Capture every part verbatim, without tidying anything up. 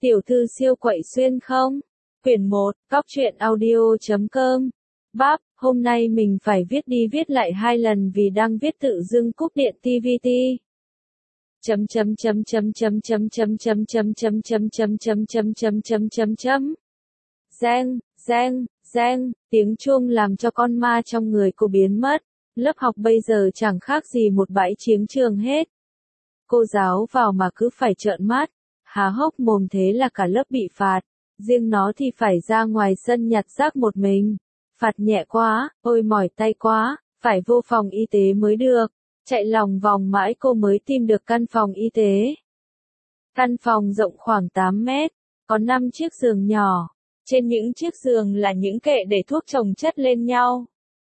Tiểu thư siêu quậy xuyên không? Quyển một, góc truyện audio chấm com. Báp, hôm nay mình phải viết đi viết lại hai lần vì đang viết tự dưng cúp điện tê vê tê. Chấm chấm chấm chấm chấm chấm chấm chấm chấm chấm chấm chấm chấm chấm chấm chấm chấm chấm. Reng, reng, reng, tiếng chuông làm cho con ma trong người cô biến mất. Lớp học bây giờ chẳng khác gì một bãi chiến trường hết. Cô giáo vào mà cứ phải trợn mắt, há hốc mồm thế là cả lớp bị phạt. Riêng nó thì phải ra ngoài sân nhặt rác một mình. Phạt nhẹ quá, ôi mỏi tay quá, phải vô phòng y tế mới được. Chạy lòng vòng mãi cô mới tìm được căn phòng y tế. Căn phòng rộng khoảng tám mét, có năm chiếc giường nhỏ. Trên những chiếc giường là những kệ để thuốc chồng chất lên nhau.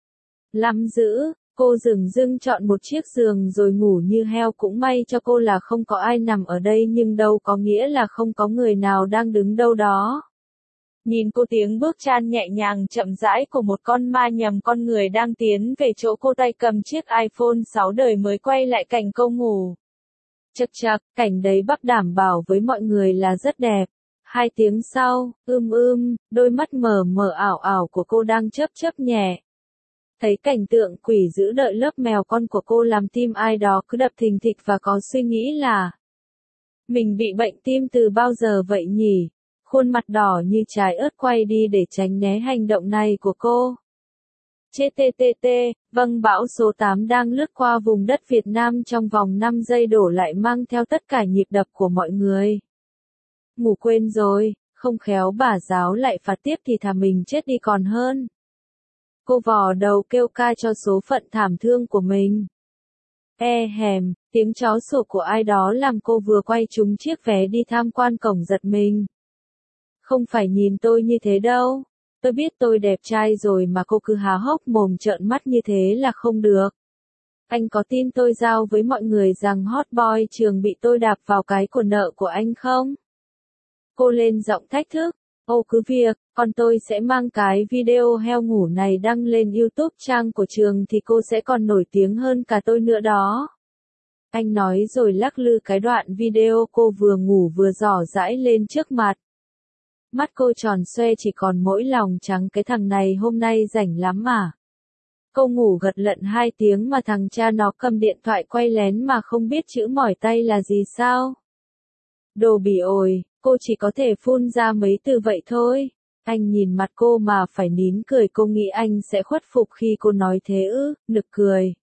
Lắm dữ, cô dửng dưng chọn một chiếc giường rồi ngủ như heo, cũng may cho cô là không có ai nằm ở đây, nhưng đâu có nghĩa là không có người nào đang đứng đâu đó. Nhìn cô, tiếng bước chân nhẹ nhàng chậm rãi của một con ma nhầm con người đang tiến về chỗ cô, tay cầm chiếc iPhone sáu đời mới quay lại cảnh cô ngủ. Chật chật, cảnh đấy bác đảm bảo với mọi người là rất đẹp. Hai tiếng sau, ưm ưm, đôi mắt mờ mờ ảo ảo của cô đang chớp chớp nhẹ. Thấy cảnh tượng quỷ dữ đợi lớp mèo con của cô làm tim ai đó cứ đập thình thịch và có suy nghĩ là mình bị bệnh tim từ bao giờ vậy nhỉ? Khuôn mặt đỏ như trái ớt quay đi để tránh né hành động này của cô. Chê tê tê tê, vâng, bão số tám đang lướt qua vùng đất Việt Nam trong vòng năm giây đổ lại mang theo tất cả nhịp đập của mọi người. Ngủ quên rồi, không khéo bà giáo lại phạt tiếp thì thà mình chết đi còn hơn. Cô vò đầu kêu ca cho số phận thảm thương của mình. E hèm, tiếng chó sủa của ai đó làm cô vừa quay trúng chiếc vé đi tham quan cổng giật mình. Không phải nhìn tôi như thế đâu. Tôi biết tôi đẹp trai rồi mà cô cứ há hốc mồm trợn mắt như thế là không được. Anh có tin tôi giao với mọi người rằng hot boy trường bị tôi đạp vào cái của nợ của anh không? Cô lên giọng thách thức. Ô cứ việc, còn tôi sẽ mang cái video heo ngủ này đăng lên YouTube trang của trường thì cô sẽ còn nổi tiếng hơn cả tôi nữa đó. Anh nói rồi lắc lư cái đoạn video cô vừa ngủ vừa rỏ rãi lên trước mặt. Mắt cô tròn xoe chỉ còn mỗi lòng trắng, cái thằng này hôm nay rảnh lắm mà. Cô ngủ gật lận hai tiếng mà thằng cha nó cầm điện thoại quay lén mà không biết chữ mỏi tay là gì sao? Đồ bỉ ổi, cô chỉ có thể phun ra mấy từ vậy thôi. Anh nhìn mặt cô mà phải nín cười, cô nghĩ anh sẽ khuất phục khi cô nói thế ư, nực cười.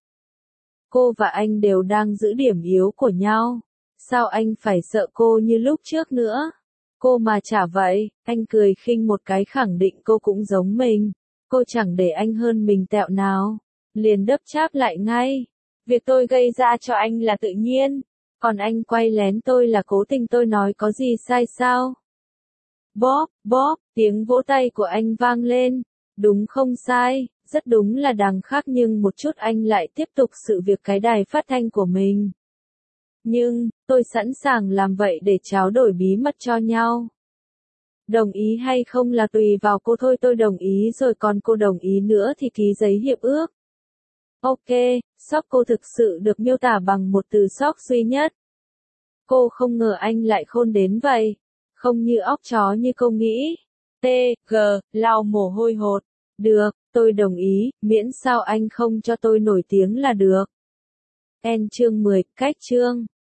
Cô và anh đều đang giữ điểm yếu của nhau. Sao anh phải sợ cô như lúc trước nữa? Cô mà chả vậy, anh cười khinh một cái khẳng định cô cũng giống mình. Cô chẳng để anh hơn mình tẹo nào. Liền đấp cháp lại ngay. Việc tôi gây ra cho anh là tự nhiên. Còn anh quay lén tôi là cố tình, tôi nói có gì sai sao? Bóp, bóp, tiếng vỗ tay của anh vang lên. Đúng không sai, rất đúng là đằng khác, nhưng một chút anh lại tiếp tục sự việc cái đài phát thanh của mình. Nhưng, tôi sẵn sàng làm vậy để tráo đổi bí mật cho nhau. Đồng ý hay không là tùy vào cô thôi, tôi đồng ý rồi, còn cô đồng ý nữa thì ký giấy hiệp ước. Ok, sốc cô thực sự được miêu tả bằng một từ sốc duy nhất. Cô không ngờ anh lại khôn đến vậy. Không như óc chó như cô nghĩ. T, G, lau mồ hôi hột. Được, tôi đồng ý, miễn sao anh không cho tôi nổi tiếng là được. N chương mười, cách chương.